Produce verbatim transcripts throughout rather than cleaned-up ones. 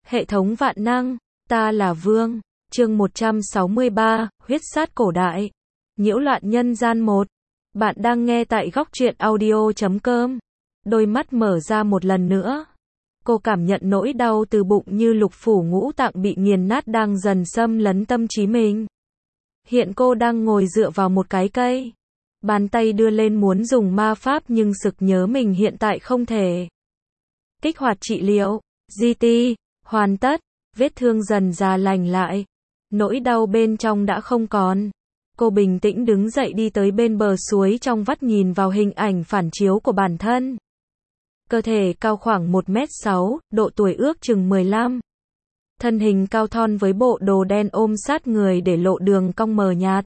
Hệ thống vạn năng, ta là Vương, chương một trăm sáu mươi ba, huyết sát cổ đại, nhiễu loạn nhân gian một. Bạn đang nghe tại góc truyện audio chấm com. Đôi mắt mở ra một lần nữa. Cô cảm nhận nỗi đau từ bụng như lục phủ ngũ tạng bị nghiền nát đang dần xâm lấn tâm trí mình. Hiện cô đang ngồi dựa vào một cái cây. Bàn tay đưa lên muốn dùng ma pháp nhưng sực nhớ mình hiện tại không thể. Kích hoạt trị liệu, giê tê, hoàn tất, vết thương dần già lành lại. Nỗi đau bên trong đã không còn. Cô bình tĩnh đứng dậy đi tới bên bờ suối trong vắt nhìn vào hình ảnh phản chiếu của bản thân. Cơ thể cao khoảng một mét sáu, độ tuổi ước chừng mười lăm. Thân hình cao thon với bộ đồ đen ôm sát người để lộ đường cong mờ nhạt.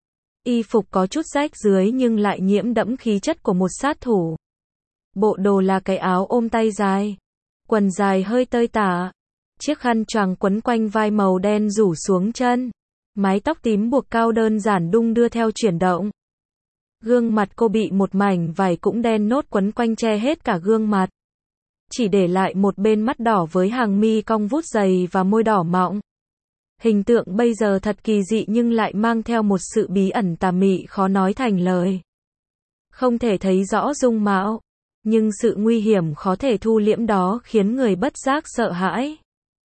Y phục có chút rách dưới nhưng lại nhiễm đẫm khí chất của một sát thủ. Bộ đồ là cái áo ôm tay dài, quần dài hơi tơi tả, chiếc khăn choàng quấn quanh vai màu đen rủ xuống chân, mái tóc tím buộc cao đơn giản đung đưa theo chuyển động. Gương mặt cô bị một mảnh vải cũng đen nốt quấn quanh che hết cả gương mặt, chỉ để lại một bên mắt đỏ với hàng mi cong vút dày và môi đỏ mọng. Hình tượng bây giờ thật kỳ dị nhưng lại mang theo một sự bí ẩn tà mị khó nói thành lời. Không thể thấy rõ dung mạo, nhưng sự nguy hiểm khó thể thu liễm đó khiến người bất giác sợ hãi.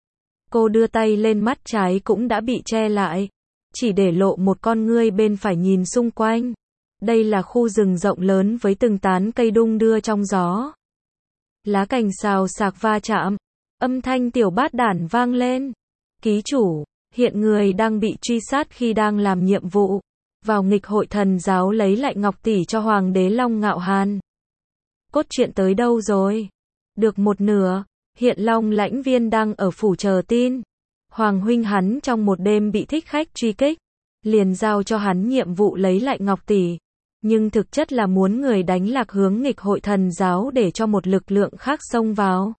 Cô đưa tay lên mắt trái cũng đã bị che lại, chỉ để lộ một con ngươi bên phải nhìn xung quanh. Đây là khu rừng rộng lớn với từng tán cây đung đưa trong gió. Lá cành xào xạc va chạm, âm thanh tiểu bát đản vang lên. Ký chủ, hiện người đang bị truy sát khi đang làm nhiệm vụ, vào nghịch hội thần giáo lấy lại ngọc tỷ cho Hoàng đế Long Ngạo Hàn. Cốt truyện tới đâu rồi? Được một nửa, hiện Long Lãnh Viên đang ở phủ chờ tin. Hoàng huynh hắn trong một đêm bị thích khách truy kích, liền giao cho hắn nhiệm vụ lấy lại ngọc tỷ. Nhưng thực chất là muốn người đánh lạc hướng nghịch hội thần giáo để cho một lực lượng khác xông vào.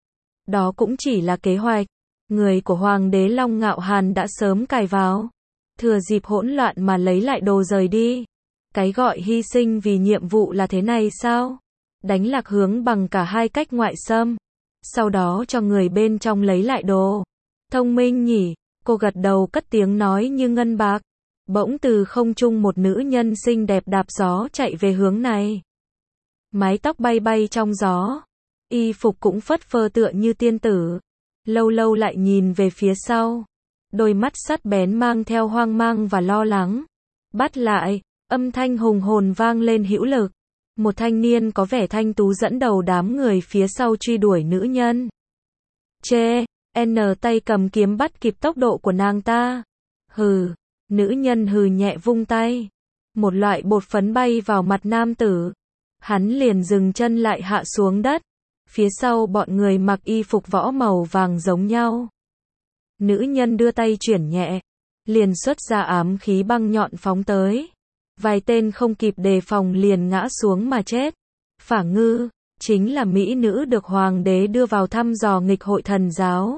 Đó cũng chỉ là kế hoạch. Người của Hoàng đế Long Ngạo Hàn đã sớm cài vào. Thừa dịp hỗn loạn mà lấy lại đồ rời đi. Cái gọi hy sinh vì nhiệm vụ là thế này sao? Đánh lạc hướng bằng cả hai cách ngoại xâm. Sau đó cho người bên trong lấy lại đồ. Thông minh nhỉ? Cô gật đầu cất tiếng nói như ngân bạc. Bỗng từ không trung một nữ nhân xinh đẹp đạp gió chạy về hướng này. Mái tóc bay bay trong gió. Y phục cũng phất phơ tựa như tiên tử. Lâu lâu lại nhìn về phía sau. Đôi mắt sắc bén mang theo hoang mang và lo lắng. Bắt lại, âm thanh hùng hồn vang lên hữu lực. Một thanh niên có vẻ thanh tú dẫn đầu đám người phía sau truy đuổi nữ nhân. Chê, N tay cầm kiếm bắt kịp tốc độ của nàng ta. Hừ, nữ nhân hừ nhẹ vung tay. Một loại bột phấn bay vào mặt nam tử. Hắn liền dừng chân lại hạ xuống đất. Phía sau bọn người mặc y phục võ màu vàng giống nhau. Nữ nhân đưa tay chuyển nhẹ, liền xuất ra ám khí băng nhọn phóng tới. Vài tên không kịp đề phòng liền ngã xuống mà chết. Phả Ngư, chính là mỹ nữ được Hoàng đế đưa vào thăm dò nghịch hội thần giáo.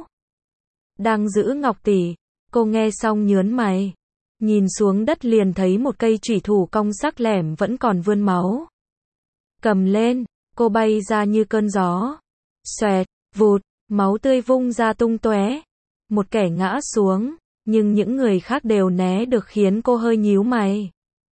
Đang giữ ngọc tỷ, cô nghe xong nhớn mày. Nhìn xuống đất liền thấy một cây chủy thủ cong sắc lẻm vẫn còn vươn máu. Cầm lên, cô bay ra như cơn gió. Xoẹt, vụt, máu tươi vung ra tung tóe. Một kẻ ngã xuống, nhưng những người khác đều né được khiến cô hơi nhíu mày.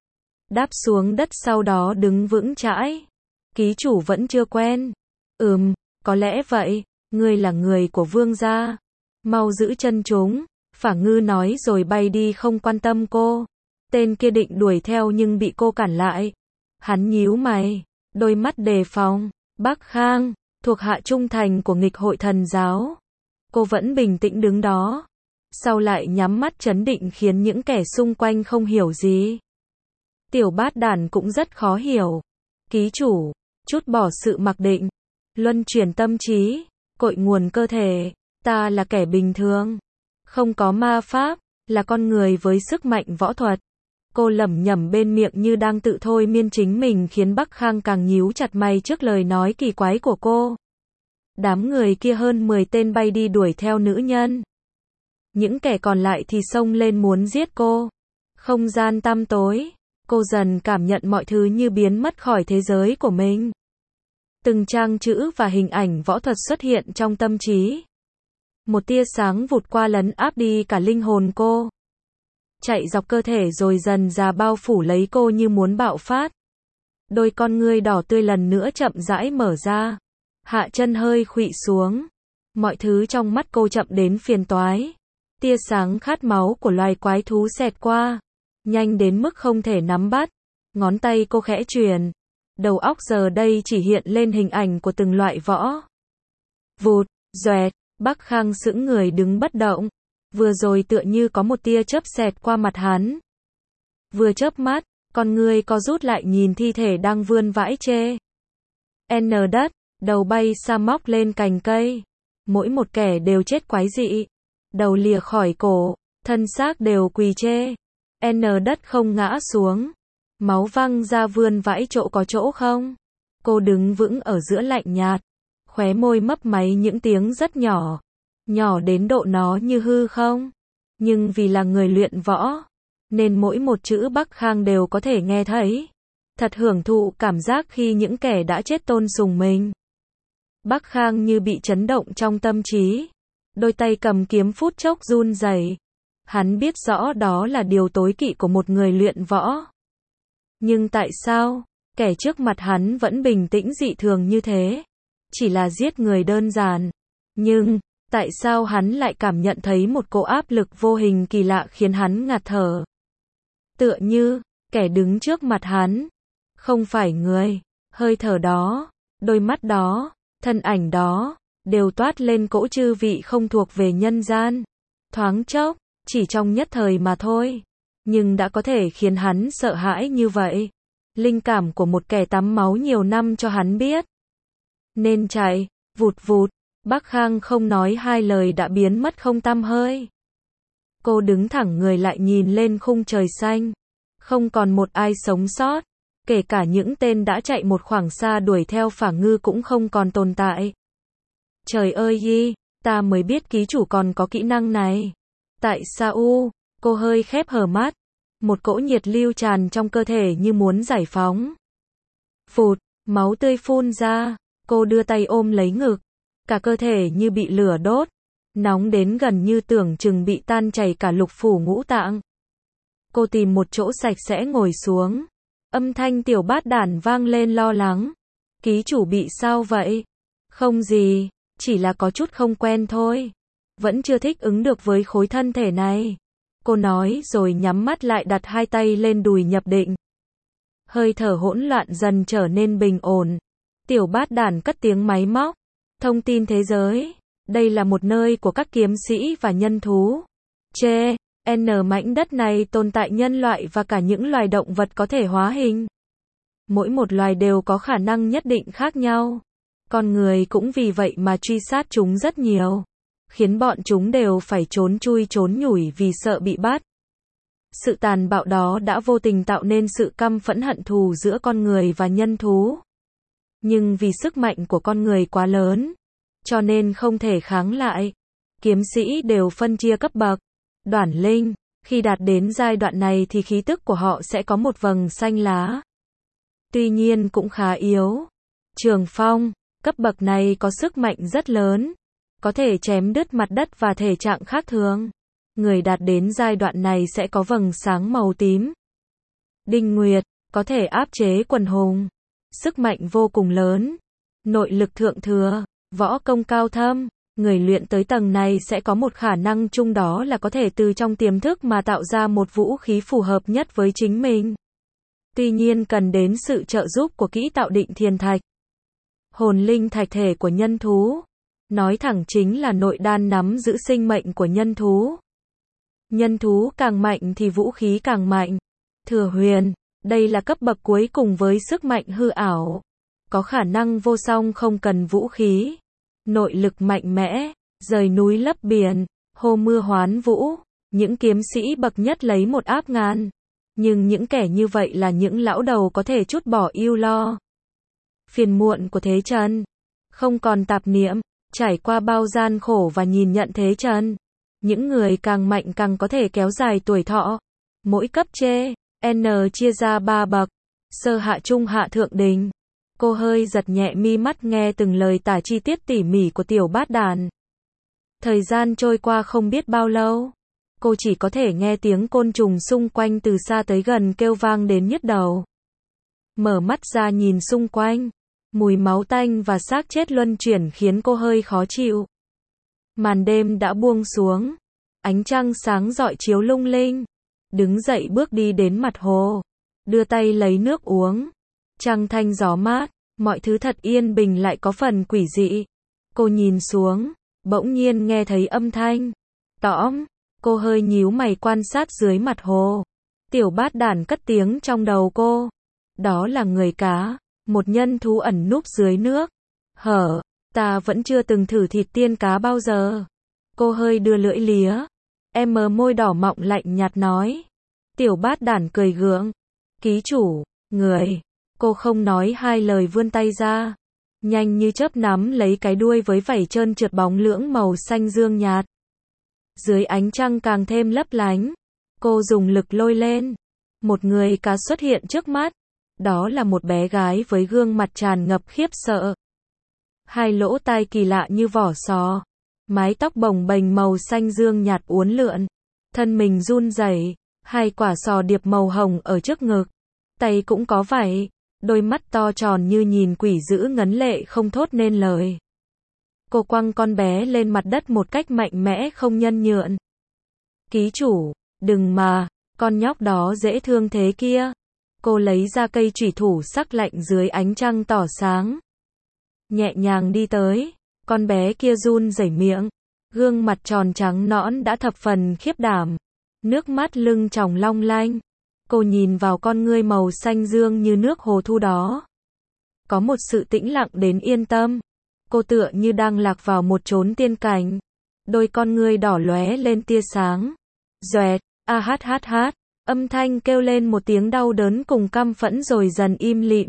Đáp xuống đất sau đó đứng vững chãi. Ký chủ vẫn chưa quen. Ừm, có lẽ vậy, ngươi là người của Vương gia. Mau giữ chân chúng, Phả Ngư nói rồi bay đi không quan tâm cô. Tên kia định đuổi theo nhưng bị cô cản lại. Hắn nhíu mày, đôi mắt đề phòng. Bắc Khang, thuộc hạ trung thành của nghịch hội thần giáo. Cô vẫn bình tĩnh đứng đó. Sau lại nhắm mắt trấn định khiến những kẻ xung quanh không hiểu gì. Tiểu bát đản cũng rất khó hiểu. Ký chủ, chút bỏ sự mặc định, luân chuyển tâm trí, cội nguồn cơ thể. Ta là kẻ bình thường, không có ma pháp, là con người với sức mạnh võ thuật. Cô lẩm nhẩm bên miệng như đang tự thôi miên chính mình khiến Bắc Khang càng nhíu chặt mày trước lời nói kỳ quái của cô. Đám người kia hơn mười tên bay đi đuổi theo nữ nhân. Những kẻ còn lại thì xông lên muốn giết cô. Không gian tăm tối, cô dần cảm nhận mọi thứ như biến mất khỏi thế giới của mình. Từng trang chữ và hình ảnh võ thuật xuất hiện trong tâm trí. Một tia sáng vụt qua lấn áp đi cả linh hồn cô. Chạy dọc cơ thể rồi dần dà bao phủ lấy cô như muốn bạo phát. Đôi con ngươi đỏ tươi lần nữa chậm rãi mở ra. Hạ chân hơi khuỵu xuống. Mọi thứ trong mắt cô chậm đến phiền toái. Tia sáng khát máu của loài quái thú xẹt qua. Nhanh đến mức không thể nắm bắt. Ngón tay cô khẽ chuyền. Đầu óc giờ đây chỉ hiện lên hình ảnh của từng loại võ. Vụt, doẹt, Bắc Khang sững người đứng bất động. Vừa rồi tựa như có một tia chớp xẹt qua mặt hắn. Vừa chớp mắt, con người co rút lại nhìn thi thể đang vươn vãi chê. N đất, đầu bay xa móc lên cành cây. Mỗi một kẻ đều chết quái dị. Đầu lìa khỏi cổ, thân xác đều quỳ chê. N đất không ngã xuống. Máu văng ra vươn vãi chỗ có chỗ không. Cô đứng vững ở giữa lạnh nhạt. Khóe môi mấp máy những tiếng rất nhỏ. Nhỏ đến độ nó như hư không. Nhưng vì là người luyện võ, nên mỗi một chữ Bắc Khang đều có thể nghe thấy. Thật hưởng thụ cảm giác khi những kẻ đã chết tôn sùng mình. Bắc Khang như bị chấn động trong tâm trí. Đôi tay cầm kiếm phút chốc run rẩy. Hắn biết rõ đó là điều tối kỵ của một người luyện võ. Nhưng tại sao, kẻ trước mặt hắn vẫn bình tĩnh dị thường như thế? Chỉ là giết người đơn giản. Nhưng, tại sao hắn lại cảm nhận thấy một cỗ áp lực vô hình kỳ lạ khiến hắn ngạt thở? Tựa như, kẻ đứng trước mặt hắn, không phải người, hơi thở đó, đôi mắt đó, thân ảnh đó, đều toát lên cỗ chư vị không thuộc về nhân gian. Thoáng chốc, chỉ trong nhất thời mà thôi. Nhưng đã có thể khiến hắn sợ hãi như vậy. Linh cảm của một kẻ tắm máu nhiều năm cho hắn biết. Nên chạy, vụt vụt, Bắc Khang không nói hai lời đã biến mất không tăm hơi. Cô đứng thẳng người lại nhìn lên khung trời xanh. Không còn một ai sống sót. Kể cả những tên đã chạy một khoảng xa đuổi theo Phả Ngư cũng không còn tồn tại. Trời ơi y, ta mới biết ký chủ còn có kỹ năng này. Tại sao? Cô hơi khép hờ mắt. Một cỗ nhiệt lưu tràn trong cơ thể như muốn giải phóng. Phụt, máu tươi phun ra. Cô đưa tay ôm lấy ngực. Cả cơ thể như bị lửa đốt. Nóng đến gần như tưởng chừng bị tan chảy cả lục phủ ngũ tạng. Cô tìm một chỗ sạch sẽ ngồi xuống. Âm thanh Tiểu Bát Đản vang lên lo lắng. Ký chủ bị sao vậy? Không gì, chỉ là có chút không quen thôi. Vẫn chưa thích ứng được với khối thân thể này. Cô nói rồi nhắm mắt lại đặt hai tay lên đùi nhập định. Hơi thở hỗn loạn dần trở nên bình ổn. Tiểu Bát Đản cất tiếng máy móc. Thông tin thế giới. Đây là một nơi của các kiếm sĩ và nhân thú. Chê, N mảnh đất này tồn tại nhân loại và cả những loài động vật có thể hóa hình. Mỗi một loài đều có khả năng nhất định khác nhau. Con người cũng vì vậy mà truy sát chúng rất nhiều. Khiến bọn chúng đều phải trốn chui trốn nhủi vì sợ bị bắt. Sự tàn bạo đó đã vô tình tạo nên sự căm phẫn hận thù giữa con người và nhân thú. Nhưng vì sức mạnh của con người quá lớn, cho nên không thể kháng lại. Kiếm sĩ đều phân chia cấp bậc. Đoản linh, khi đạt đến giai đoạn này thì khí tức của họ sẽ có một vầng xanh lá. Tuy nhiên cũng khá yếu. Trường phong, cấp bậc này có sức mạnh rất lớn. Có thể chém đứt mặt đất và thể trạng khác thường. Người đạt đến giai đoạn này sẽ có vầng sáng màu tím. Đinh Nguyệt, có thể áp chế quần hùng. Sức mạnh vô cùng lớn. Nội lực thượng thừa, võ công cao thâm. Người luyện tới tầng này sẽ có một khả năng chung đó là có thể từ trong tiềm thức mà tạo ra một vũ khí phù hợp nhất với chính mình. Tuy nhiên cần đến sự trợ giúp của kỹ tạo định thiên thạch. Hồn linh thạch thể của nhân thú. Nói thẳng chính là nội đan nắm giữ sinh mệnh của nhân thú. Nhân thú càng mạnh thì vũ khí càng mạnh. Thừa huyền, đây là cấp bậc cuối cùng với sức mạnh hư ảo. Có khả năng vô song không cần vũ khí. Nội lực mạnh mẽ, rời núi lấp biển, hô mưa hoán vũ. Những kiếm sĩ bậc nhất lấy một áp ngàn. Nhưng những kẻ như vậy là những lão đầu có thể trút bỏ ưu lo. Phiền muộn của thế trần. Không còn tạp niệm. Trải qua bao gian khổ và nhìn nhận thế trần. Những người càng mạnh càng có thể kéo dài tuổi thọ. Mỗi cấp chê, N chia ra ba bậc. Sơ hạ trung hạ thượng đỉnh. Cô hơi giật nhẹ mi mắt nghe từng lời tả chi tiết tỉ mỉ của Tiểu Bát Đản. Thời gian trôi qua không biết bao lâu. Cô chỉ có thể nghe tiếng côn trùng xung quanh từ xa tới gần kêu vang đến nhức đầu. Mở mắt ra nhìn xung quanh. Mùi máu tanh và xác chết luân chuyển khiến cô hơi khó chịu. Màn đêm đã buông xuống. Ánh trăng sáng rọi chiếu lung linh. Đứng dậy bước đi đến mặt hồ. Đưa tay lấy nước uống. Trăng thanh gió mát. Mọi thứ thật yên bình lại có phần quỷ dị. Cô nhìn xuống. Bỗng nhiên nghe thấy âm thanh. Tõm. Cô hơi nhíu mày quan sát dưới mặt hồ. Tiểu bát đản cất tiếng trong đầu cô. Đó là người cá. Một nhân thú ẩn núp dưới nước. Hở. Ta vẫn chưa từng thử thịt tiên cá bao giờ. Cô hơi đưa lưỡi lía. Em mờ môi đỏ mọng lạnh nhạt nói. Tiểu bát đản cười gượng. Ký chủ. Người. Cô không nói hai lời vươn tay ra. Nhanh như chớp nắm lấy cái đuôi với vảy trơn trượt bóng lưỡng màu xanh dương nhạt. Dưới ánh trăng càng thêm lấp lánh. Cô dùng lực lôi lên. Một người cá xuất hiện trước mắt. Đó là một bé gái với gương mặt tràn ngập khiếp sợ. Hai lỗ tai kỳ lạ như vỏ sò. Mái tóc bồng bềnh màu xanh dương nhạt uốn lượn. Thân mình run rẩy. Hai quả sò điệp màu hồng ở trước ngực. Tay cũng có vảy. Đôi mắt to tròn như nhìn quỷ dữ ngấn lệ không thốt nên lời. Cô quăng con bé lên mặt đất một cách mạnh mẽ không nhân nhượng. Ký chủ, đừng mà, con nhóc đó dễ thương thế kia. Cô lấy ra cây chủy thủ sắc lạnh dưới ánh trăng tỏ sáng. Nhẹ nhàng đi tới, con bé kia run rẩy miệng. Gương mặt tròn trắng nõn đã thập phần khiếp đảm. Nước mắt lưng tròng long lanh. Cô nhìn vào con ngươi màu xanh dương như nước hồ thu đó. Có một sự tĩnh lặng đến yên tâm. Cô tựa như đang lạc vào một chốn tiên cảnh. Đôi con ngươi đỏ lóe lên tia sáng. Doẹt, a hát hát hát. Âm thanh kêu lên một tiếng đau đớn cùng căm phẫn rồi dần im lìm.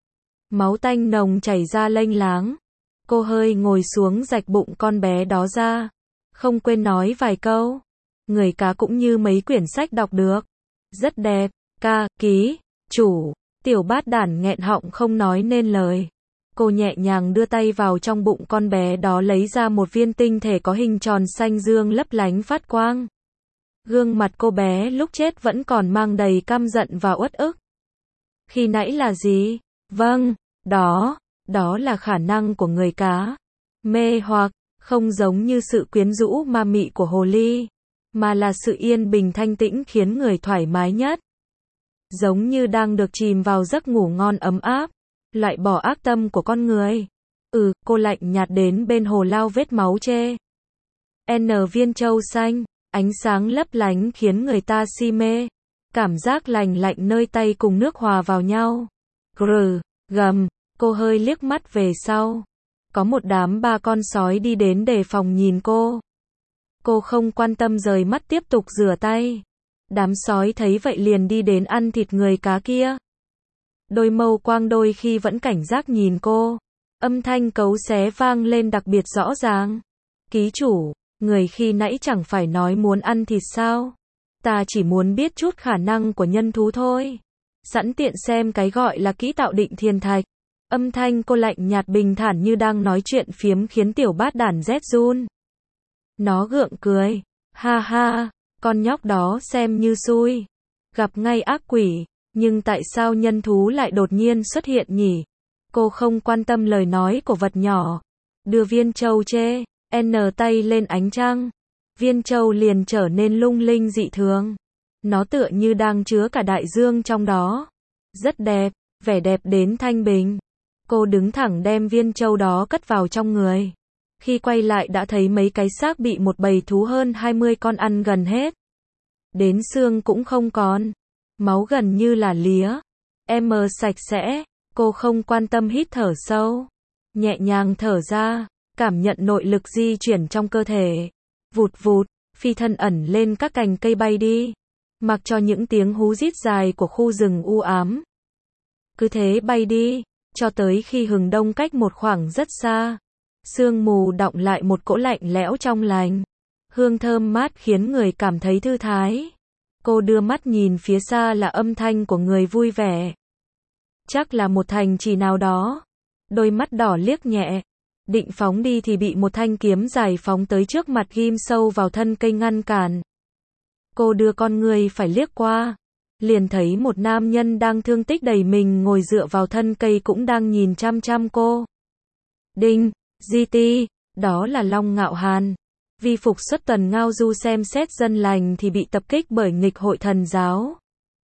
Máu tanh nồng chảy ra lênh láng. Cô hơi ngồi xuống rạch bụng con bé đó ra. Không quên nói vài câu. Người cá cũng như mấy quyển sách đọc được. Rất đẹp, ca, ký, chủ. Tiểu bát đản nghẹn họng không nói nên lời. Cô nhẹ nhàng đưa tay vào trong bụng con bé đó lấy ra một viên tinh thể có hình tròn xanh dương lấp lánh phát quang. Gương mặt cô bé lúc chết vẫn còn mang đầy căm giận và uất ức. Khi nãy là gì? Vâng, đó, đó là khả năng của người cá. Mê hoặc, không giống như sự quyến rũ ma mị của hồ ly, mà là sự yên bình thanh tĩnh khiến người thoải mái nhất. Giống như đang được chìm vào giấc ngủ ngon ấm áp, loại bỏ ác tâm của con người. Ừ, cô lạnh nhạt đến bên hồ lau vết máu chê. N viên châu xanh, ánh sáng lấp lánh khiến người ta si mê. Cảm giác lành lạnh nơi tay cùng nước hòa vào nhau. Grr, gầm, cô hơi liếc mắt về sau. Có một đám ba con sói đi đến đề phòng nhìn cô. Cô không quan tâm rời mắt tiếp tục rửa tay. Đám sói thấy vậy liền đi đến ăn thịt người cá kia. Đôi mâu quang đôi khi vẫn cảnh giác nhìn cô. Âm thanh cấu xé vang lên đặc biệt rõ ràng. Ký chủ, người khi nãy chẳng phải nói muốn ăn thịt sao? Ta chỉ muốn biết chút khả năng của nhân thú thôi. Sẵn tiện xem cái gọi là kỹ tạo định thiên thạch. Âm thanh cô lạnh nhạt bình thản như đang nói chuyện phiếm khiến tiểu bát đản rét run. Nó gượng cười. Ha ha, con nhóc đó xem như xui. Gặp ngay ác quỷ. Nhưng tại sao nhân thú lại đột nhiên xuất hiện nhỉ? Cô không quan tâm lời nói của vật nhỏ. Đưa viên châu chê. N tay lên ánh trăng. Viên châu liền trở nên lung linh dị thường. Nó tựa như đang chứa cả đại dương trong đó. Rất đẹp, vẻ đẹp đến thanh bình. Cô đứng thẳng đem viên châu đó cất vào trong người. Khi quay lại đã thấy mấy cái xác bị một bầy thú hơn hai mươi con ăn gần hết. Đến xương cũng không còn. Máu gần như là lía. Em mờ sạch sẽ. Cô không quan tâm hít thở sâu. Nhẹ nhàng thở ra. Cảm nhận nội lực di chuyển trong cơ thể. Vụt vụt, phi thân ẩn lên các cành cây bay đi. Mặc cho những tiếng hú rít dài của khu rừng u ám. Cứ thế bay đi, cho tới khi hừng đông cách một khoảng rất xa. Sương mù đọng lại một cỗ lạnh lẽo trong lành. Hương thơm mát khiến người cảm thấy thư thái. Cô đưa mắt nhìn phía xa là âm thanh của người vui vẻ. Chắc là một thành trì nào đó. Đôi mắt đỏ liếc nhẹ. Định phóng đi thì bị một thanh kiếm dài phóng tới trước mặt ghim sâu vào thân cây ngăn cản. Cô đưa con người phải liếc qua, liền thấy một nam nhân đang thương tích đầy mình ngồi dựa vào thân cây cũng đang nhìn chăm chăm cô. Đinh, giê tê, đó là Long Ngạo Hàn. Vi phục xuất tuần ngao du xem xét dân lành thì bị tập kích bởi nghịch hội thần giáo.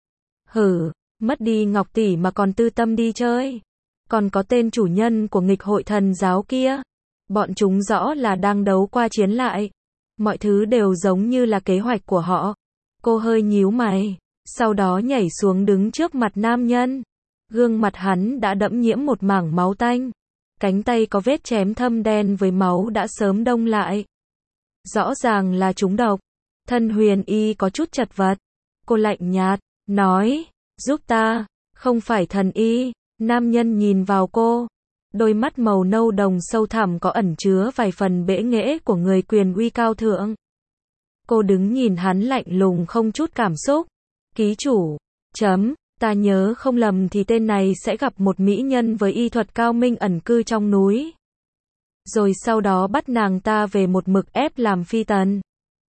Hử, mất đi Ngọc tỷ mà còn tư tâm đi chơi. Còn có tên chủ nhân của nghịch hội thần giáo kia. Bọn chúng rõ là đang đấu qua chiến lại. Mọi thứ đều giống như là kế hoạch của họ. Cô hơi nhíu mày, sau đó nhảy xuống đứng trước mặt nam nhân. Gương mặt hắn đã đẫm nhiễm một mảng máu tanh. Cánh tay có vết chém thâm đen với máu đã sớm đông lại. Rõ ràng là trúng độc. Thân Huyền Y có chút chật vật. Cô lạnh nhạt, nói, giúp ta, không phải thần y. Nam nhân nhìn vào cô. Đôi mắt màu nâu đồng sâu thẳm có ẩn chứa vài phần bẽ nghễ của người quyền uy cao thượng. Cô đứng nhìn hắn lạnh lùng không chút cảm xúc. Ký chủ, chấm, ta nhớ không lầm thì tên này sẽ gặp một mỹ nhân với y thuật cao minh ẩn cư trong núi. Rồi sau đó bắt nàng ta về một mực ép làm phi tần.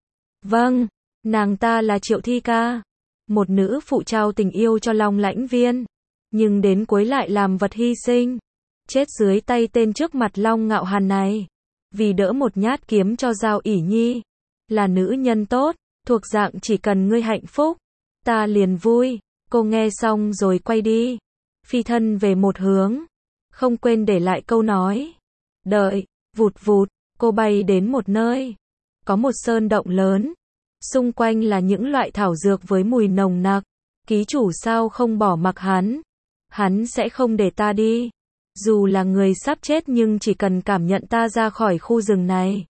Vâng, nàng ta là Triệu Thi Ca, một nữ phụ trao tình yêu cho Long Lãnh Viên, nhưng đến cuối lại làm vật hy sinh, chết dưới tay tên trước mặt Long Ngạo Hàn này, vì đỡ một nhát kiếm cho Giao ỷ nhi. Là nữ nhân tốt, thuộc dạng chỉ cần ngươi hạnh phúc, ta liền vui. Cô nghe xong rồi quay đi, phi thân về một hướng, không quên để lại câu nói. Đợi, vụt vụt, cô bay đến một nơi, có một sơn động lớn, xung quanh là những loại thảo dược với mùi nồng nặc. Ký chủ sao không bỏ mặc hắn? Hắn sẽ không để ta đi. Dù là người sắp chết nhưng chỉ cần cảm nhận ta ra khỏi khu rừng này,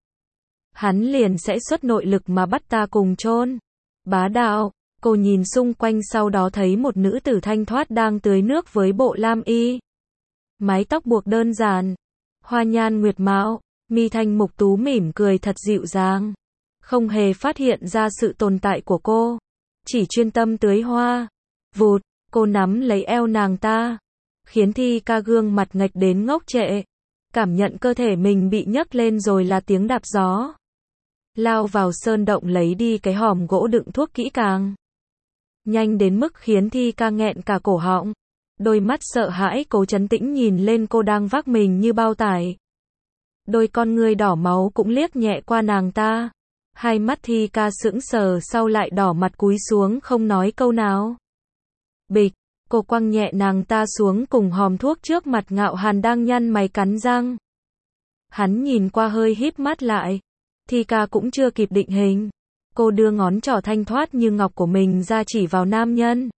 hắn liền sẽ xuất nội lực mà bắt ta cùng chôn. Bá đạo. Cô nhìn xung quanh sau đó thấy một nữ tử thanh thoát đang tưới nước với bộ lam y. Mái tóc buộc đơn giản, hoa nhan nguyệt mạo, mi thanh mục tú mỉm cười thật dịu dàng. Không hề phát hiện ra sự tồn tại của cô, chỉ chuyên tâm tưới hoa. Vụt, cô nắm lấy eo nàng ta, khiến Thi Ca gương mặt nghệch đến ngốc trệ. Cảm nhận cơ thể mình bị nhấc lên rồi là tiếng đạp gió. Lao vào sơn động lấy đi cái hòm gỗ đựng thuốc kỹ càng. Nhanh đến mức khiến Thi Ca nghẹn cả cổ họng. Đôi mắt sợ hãi cố trấn tĩnh nhìn lên cô đang vác mình như bao tải. Đôi con ngươi đỏ máu cũng liếc nhẹ qua nàng ta. Hai mắt Thi Ca sững sờ sau lại đỏ mặt cúi xuống không nói câu nào. Bịch, cô quăng nhẹ nàng ta xuống cùng hòm thuốc trước mặt Ngạo Hàn đang nhăn mày cắn răng. Hắn nhìn qua hơi híp mắt lại. Thi Ca cũng chưa kịp định hình. Cô đưa ngón trỏ thanh thoát như ngọc của mình ra chỉ vào nam nhân.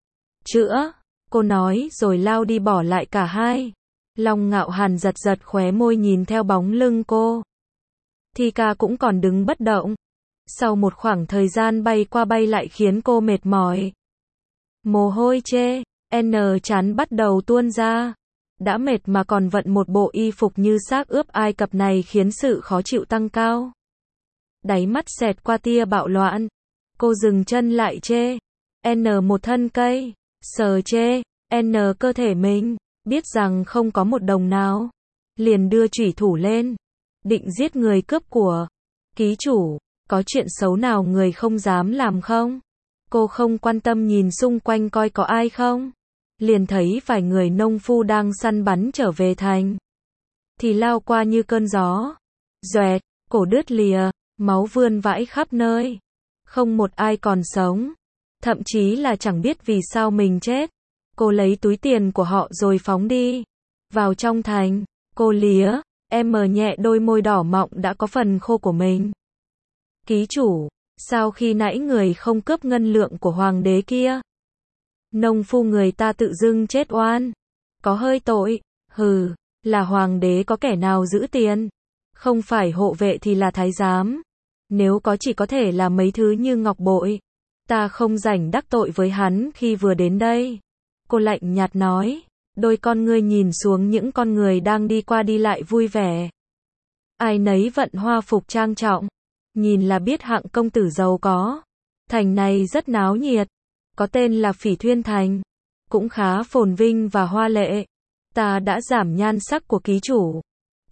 Chữa, cô nói rồi lao đi bỏ lại cả hai. Long Ngạo Hàn giật giật khóe môi nhìn theo bóng lưng cô. Thi Ca cũng còn đứng bất động. Sau một khoảng thời gian bay qua bay lại khiến cô mệt mỏi. Mồ hôi chê, N chán bắt đầu tuôn ra. Đã mệt mà còn vận một bộ y phục như xác ướp Ai Cập này khiến sự khó chịu tăng cao. Đáy mắt xẹt qua tia bạo loạn. Cô dừng chân lại chê. N một thân cây. Sờ chê. N cơ thể mình. Biết rằng không có một đồng nào. Liền đưa chủy thủ lên. Định giết người cướp của. Ký chủ, có chuyện xấu nào người không dám làm không? Cô không quan tâm nhìn xung quanh coi có ai không. Liền thấy vài người nông phu đang săn bắn trở về thành. Thì lao qua như cơn gió. Doẹt, cổ đứt lìa. Máu vươn vãi khắp nơi. Không một ai còn sống. Thậm chí là chẳng biết vì sao mình chết. Cô lấy túi tiền của họ rồi phóng đi. Vào trong thành, cô lía, em mờ nhẹ đôi môi đỏ mọng đã có phần khô của mình. Ký chủ, sao khi nãy người không cướp ngân lượng của hoàng đế kia? Nông phu người ta tự dưng chết oan. Có hơi tội, hừ, là hoàng đế có kẻ nào giữ tiền. Không phải hộ vệ thì là thái giám. Nếu có chỉ có thể là mấy thứ như ngọc bội. Ta không rảnh đắc tội với hắn khi vừa đến đây. Cô lạnh nhạt nói. Đôi con ngươi nhìn xuống những con người đang đi qua đi lại vui vẻ. Ai nấy vận hoa phục trang trọng. Nhìn là biết hạng công tử giàu có. Thành này rất náo nhiệt. Có tên là Phỉ Thuyên Thành. Cũng khá phồn vinh và hoa lệ. Ta đã giảm nhan sắc của ký chủ.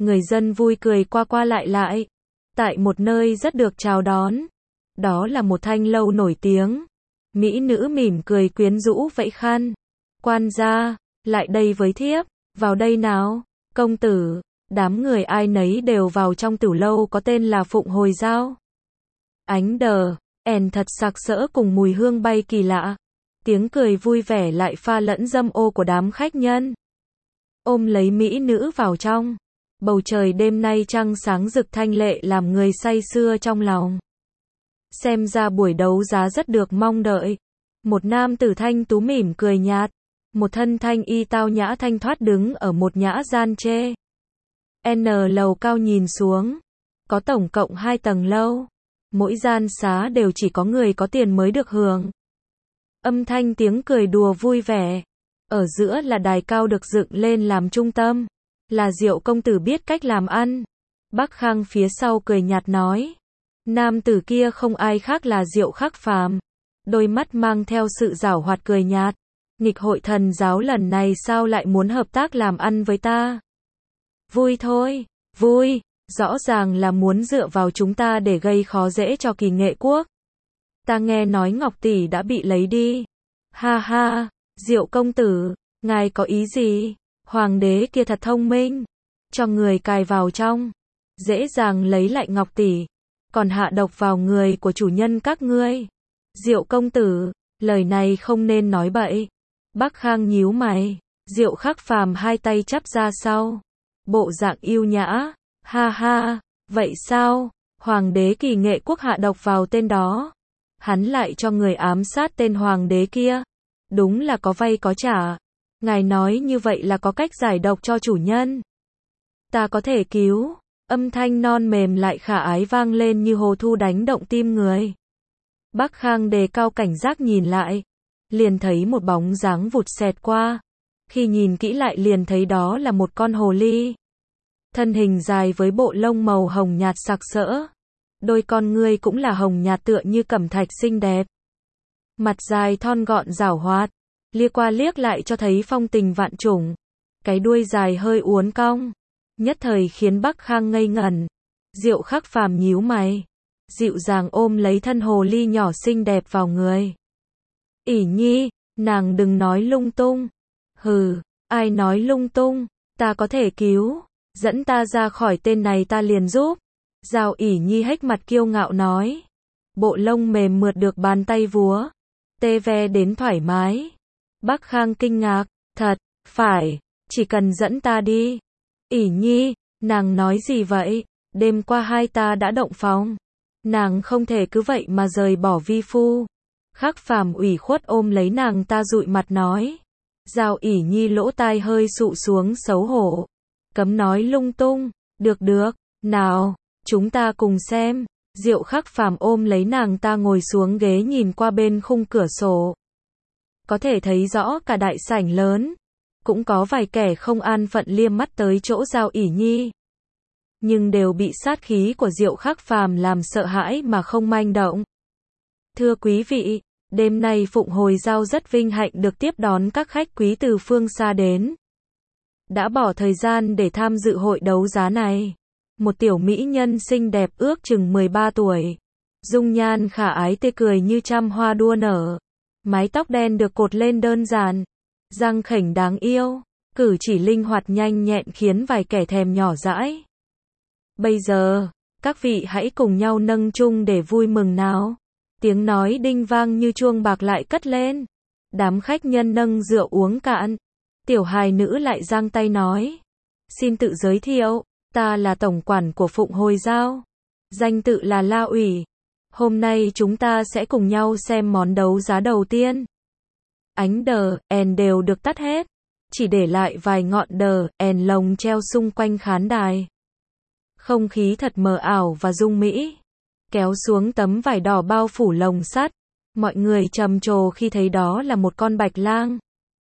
Người dân vui cười qua qua lại lại. Tại một nơi rất được chào đón. Đó là một thanh lâu nổi tiếng. Mỹ nữ mỉm cười quyến rũ vẫy khăn. Quan gia, lại đây với thiếp, vào đây nào. Công tử, đám người ai nấy đều vào trong tử lâu có tên là Phụng Hồi Giao. Ánh đờ, ẻn thật sặc sỡ cùng mùi hương bay kỳ lạ. Tiếng cười vui vẻ lại pha lẫn dâm ô của đám khách nhân. Ôm lấy mỹ nữ vào trong. Bầu trời đêm nay trăng sáng rực thanh lệ làm người say sưa trong lòng. Xem ra buổi đấu giá rất được mong đợi. Một nam tử thanh tú mỉm cười nhạt. Một thân thanh y tao nhã thanh thoát đứng ở một nhã gian chê. N lầu cao nhìn xuống. Có tổng cộng hai tầng lâu. Mỗi gian xá đều chỉ có người có tiền mới được hưởng. Âm thanh tiếng cười đùa vui vẻ. Ở giữa là đài cao được dựng lên làm trung tâm. Là Diệu công tử biết cách làm ăn. Bắc Khang phía sau cười nhạt nói. Nam tử kia không ai khác là Diệu Khắc Phàm. Đôi mắt mang theo sự giảo hoạt cười nhạt. Nghịch hội thần giáo lần này sao lại muốn hợp tác làm ăn với ta? Vui thôi, vui, rõ ràng là muốn dựa vào chúng ta để gây khó dễ cho Kỳ Nghệ Quốc. Ta nghe nói Ngọc tỷ đã bị lấy đi. Ha ha, Diệu công tử, ngài có ý gì? Hoàng đế kia thật thông minh, cho người cài vào trong, dễ dàng lấy lại Ngọc tỷ, còn hạ độc vào người của chủ nhân các ngươi. Diệu công tử, lời này không nên nói bậy. Bắc Khang nhíu mày. Diệu Khắc Phàm hai tay chắp ra sau, bộ dạng yêu nhã. Ha ha, vậy sao? Hoàng đế Kỳ Nghệ Quốc hạ độc vào tên đó, hắn lại cho người ám sát tên hoàng đế kia. Đúng là có vay có trả. Ngài nói như vậy là có cách giải độc cho chủ nhân. Ta có thể cứu. Âm thanh non mềm lại khả ái vang lên như hồ thu đánh động tim người. Bắc Khang đề cao cảnh giác nhìn lại. Liền thấy một bóng dáng vụt xẹt qua. Khi nhìn kỹ lại liền thấy đó là một con hồ ly. Thân hình dài với bộ lông màu hồng nhạt sặc sỡ. Đôi con ngươi cũng là hồng nhạt tựa như cẩm thạch xinh đẹp. Mặt dài thon gọn giảo hoạt. Liếc qua liếc lại cho thấy phong tình vạn trùng. Cái đuôi dài hơi uốn cong. Nhất thời khiến Bắc Khang ngây ngẩn. Diệu Khắc Phàm nhíu mày. Dịu dàng ôm lấy thân hồ ly nhỏ xinh đẹp vào người. ỉ nhi, nàng đừng nói lung tung. Hừ, ai nói lung tung, ta có thể cứu. Dẫn ta ra khỏi tên này ta liền giúp. Giao ỉ nhi hếch mặt kiêu ngạo nói. Bộ lông mềm mượt được bàn tay vúa. Tê ve đến thoải mái. Bắc Khang kinh ngạc. Thật, phải, chỉ cần dẫn ta đi. ỉ nhi, nàng nói gì vậy? Đêm qua hai ta đã động phòng. Nàng không thể cứ vậy mà rời bỏ vi phu. Khắc Phàm ủy khuất ôm lấy nàng ta dụi mặt nói. Giao ỉ nhi lỗ tai hơi sụ xuống xấu hổ. Cấm nói lung tung. Được được, nào, chúng ta cùng xem. Diệu Khắc Phàm ôm lấy nàng ta ngồi xuống ghế nhìn qua bên khung cửa sổ. Có thể thấy rõ cả đại sảnh lớn. Cũng có vài kẻ không an phận liếc mắt tới chỗ Giao ỉ nhi. Nhưng đều bị sát khí của Diệu Khắc Phàm làm sợ hãi mà không manh động. Thưa quý vị, đêm nay Phụng Hồi Giao rất vinh hạnh được tiếp đón các khách quý từ phương xa đến. Đã bỏ thời gian để tham dự hội đấu giá này. Một tiểu mỹ nhân xinh đẹp ước chừng mười ba tuổi. Dung nhan khả ái tê cười như trăm hoa đua nở. Mái tóc đen được cột lên đơn giản. Răng khểnh đáng yêu. Cử chỉ linh hoạt nhanh nhẹn khiến vài kẻ thèm nhỏ dãi. Bây giờ, các vị hãy cùng nhau nâng chung để vui mừng nào. Tiếng nói đinh vang như chuông bạc lại cất lên. Đám khách nhân nâng rượu uống cạn. Tiểu hài nữ lại giang tay nói. Xin tự giới thiệu, ta là tổng quản của Phụng Hồi Giao. Danh tự là La Ủy. Hôm nay chúng ta sẽ cùng nhau xem món đấu giá đầu tiên. Ánh đờ, èn đều được tắt hết. Chỉ để lại vài ngọn đờ, èn lồng treo xung quanh khán đài. Không khí thật mờ ảo và dung mỹ. Kéo xuống tấm vải đỏ bao phủ lồng sắt. Mọi người trầm trồ khi thấy đó là một con bạch lang.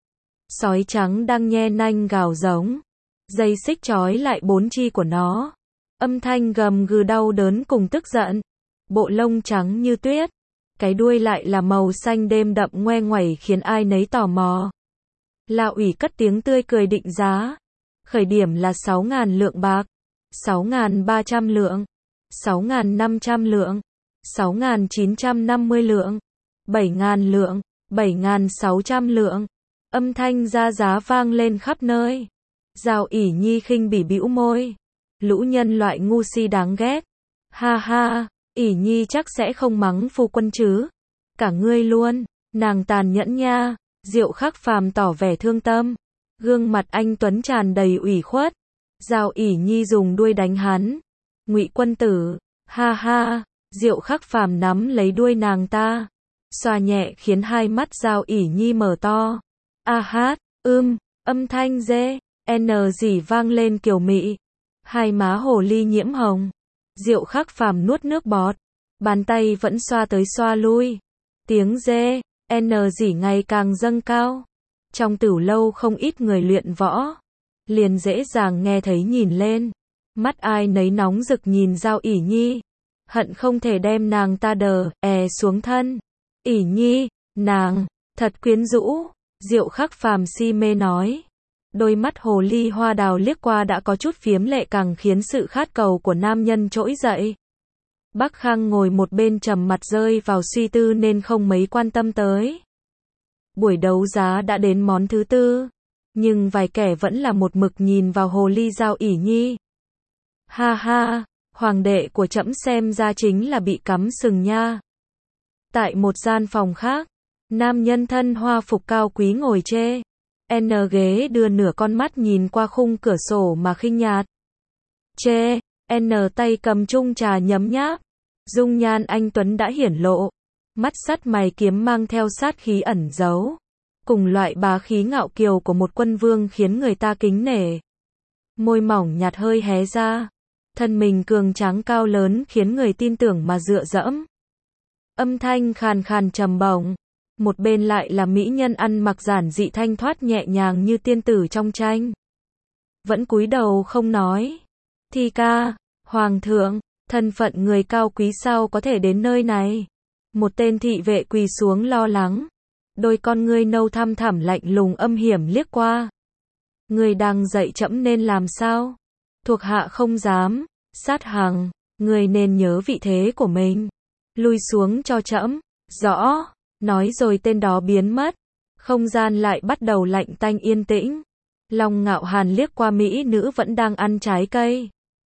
Sói trắng đang nhe nanh gào giống. Dây xích trói lại bốn chi của nó. Âm thanh gầm gừ đau đớn cùng tức giận. Bộ lông trắng như tuyết. Cái đuôi lại là màu xanh đêm đậm ngoe ngoẩy khiến ai nấy tò mò. La Ủy cất tiếng tươi cười định giá. Khởi điểm là sáu ngàn lượng bạc. sáu nghìn ba trăm lượng, sáu nghìn năm trăm lượng, sáu nghìn chín trăm năm mươi lượng, bảy nghìn lượng, bảy nghìn sáu trăm lượng. Âm thanh ra giá vang lên khắp nơi. Giao ỷ nhi khinh bỉ bĩu môi. Lũ nhân loại ngu si đáng ghét. Ha ha, ỷ nhi chắc sẽ không mắng phu quân chứ. Cả ngươi luôn, nàng tàn nhẫn nha. Diệu Khắc Phàm tỏ vẻ thương tâm. Gương mặt anh tuấn tràn đầy ủy khuất. Giao ỷ nhi dùng đuôi đánh hắn. Ngụy quân tử, ha ha. Diệu Khắc Phàm nắm lấy đuôi nàng ta, xoa nhẹ khiến hai mắt Giao ỷ nhi mở to. A hát, ưm, âm thanh dê, n dỉ vang lên kiều mị. Hai má hồ ly nhiễm hồng. Diệu Khắc Phàm nuốt nước bọt, bàn tay vẫn xoa tới xoa lui. Tiếng dê, n dỉ ngày càng dâng cao. Trong tửu lâu không ít người luyện võ, liền dễ dàng nghe thấy nhìn lên. Mắt ai nấy nóng rực nhìn Giao ỷ nhi, hận không thể đem nàng ta đờ, è xuống thân. ỷ nhi, nàng, thật quyến rũ. Diệu Khắc Phàm si mê nói. Đôi mắt hồ ly hoa đào liếc qua đã có chút phiếm lệ càng khiến sự khát cầu của nam nhân trỗi dậy. Bắc Khang ngồi một bên trầm mặt rơi vào suy tư nên không mấy quan tâm tới. Buổi đấu giá đã đến món thứ tư, nhưng vài kẻ vẫn là một mực nhìn vào hồ ly Giao ỷ nhi. Ha ha, hoàng đệ của trẫm xem ra chính là bị cắm sừng nha. Tại một gian phòng khác, nam nhân thân hoa phục cao quý ngồi chê n ghế đưa nửa con mắt nhìn qua khung cửa sổ mà khinh nhạt. Chê n tay cầm chung trà nhấm nháp. Dung nhan anh tuấn đã hiển lộ, mắt sắt mày kiếm mang theo sát khí ẩn giấu, cùng loại bá khí ngạo kiều của một quân vương khiến người ta kính nể. Môi mỏng nhạt hơi hé ra, thân mình cường tráng cao lớn khiến người tin tưởng mà dựa dẫm. Âm thanh khàn khàn trầm bổng. Một bên lại là mỹ nhân ăn mặc giản dị thanh thoát nhẹ nhàng như tiên tử trong tranh. Vẫn cúi đầu không nói. Thi ca, hoàng thượng, thân phận người cao quý sao có thể đến nơi này. Một tên thị vệ quỳ xuống lo lắng. Đôi con ngươi nâu thăm thẳm lạnh lùng âm hiểm liếc qua. Người đang dạy trẫm nên làm sao? Thuộc hạ không dám. Sát hằng, người nên nhớ vị thế của mình. Lui xuống cho trẫm. Rõ. Nói rồi tên đó biến mất. Không gian lại bắt đầu lạnh tanh yên tĩnh. Long Ngạo Hàn liếc qua mỹ nữ vẫn đang ăn trái cây.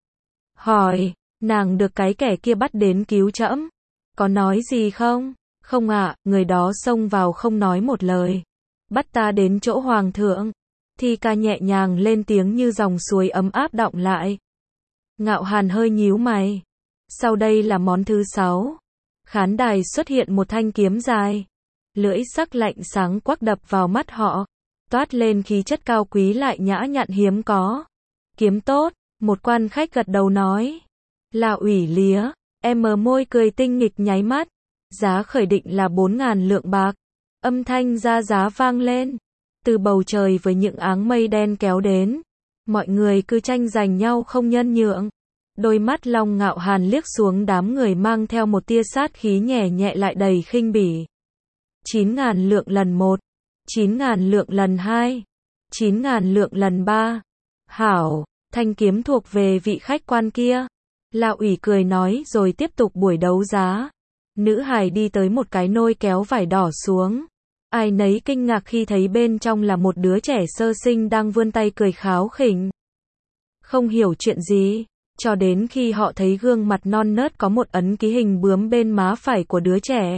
Hỏi, nàng được cái kẻ kia bắt đến cứu trẫm, có nói gì không? Không ạ, à, người đó xông vào không nói một lời. Bắt ta đến chỗ hoàng thượng. Thi ca nhẹ nhàng lên tiếng như dòng suối ấm áp đọng lại. Ngạo Hàn hơi nhíu mày. Sau đây là món thứ sáu. Khán đài xuất hiện một thanh kiếm dài. Lưỡi sắc lạnh sáng quắc đập vào mắt họ. Toát lên khí chất cao quý lại nhã nhặn hiếm có. Kiếm tốt, một quan khách gật đầu nói. Là ủy lía, em mờ môi cười tinh nghịch nháy mắt. Giá khởi định là bốn ngàn lượng bạc. Âm thanh ra giá vang lên. Từ bầu trời với những áng mây đen kéo đến. Mọi người cứ tranh giành nhau không nhân nhượng. Đôi mắt Long Ngạo Hàn liếc xuống đám người mang theo một tia sát khí nhẹ nhẹ lại đầy khinh bỉ. Chín ngàn lượng lần một. Chín ngàn lượng lần hai. Chín ngàn lượng lần ba. Hảo, thanh kiếm thuộc về vị khách quan kia. Lão ủy cười nói rồi tiếp tục buổi đấu giá. Nữ hài đi tới một cái nôi kéo vải đỏ xuống. Ai nấy kinh ngạc khi thấy bên trong là một đứa trẻ sơ sinh đang vươn tay cười kháo khỉnh. Không hiểu chuyện gì, cho đến khi họ thấy gương mặt non nớt có một ấn ký hình bướm bên má phải của đứa trẻ.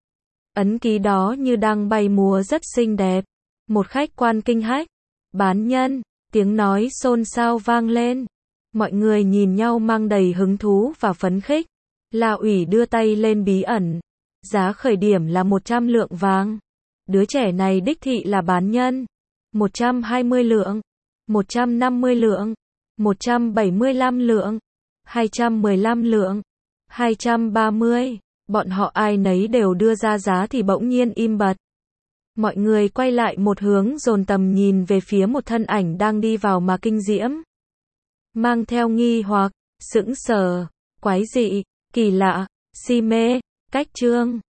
Ấn ký đó như đang bay múa rất xinh đẹp. Một khách quan kinh hách. Bán nhân, tiếng nói xôn xao vang lên. Mọi người nhìn nhau mang đầy hứng thú và phấn khích. Lão ủy đưa tay lên bí ẩn. Giá khởi điểm là một trăm lượng vàng. Đứa trẻ này đích thị là bán nhân. một trăm hai mươi lượng. một trăm năm mươi lượng. một trăm bảy mươi lăm lượng. hai trăm mười lăm lượng. hai trăm ba mươi. Bọn họ ai nấy đều đưa ra giá thì bỗng nhiên im bặt. Mọi người quay lại một hướng dồn tầm nhìn về phía một thân ảnh đang đi vào mà kinh diễm. Mang theo nghi hoặc, sững sờ, quái dị, kỳ lạ, si mê, cách trương.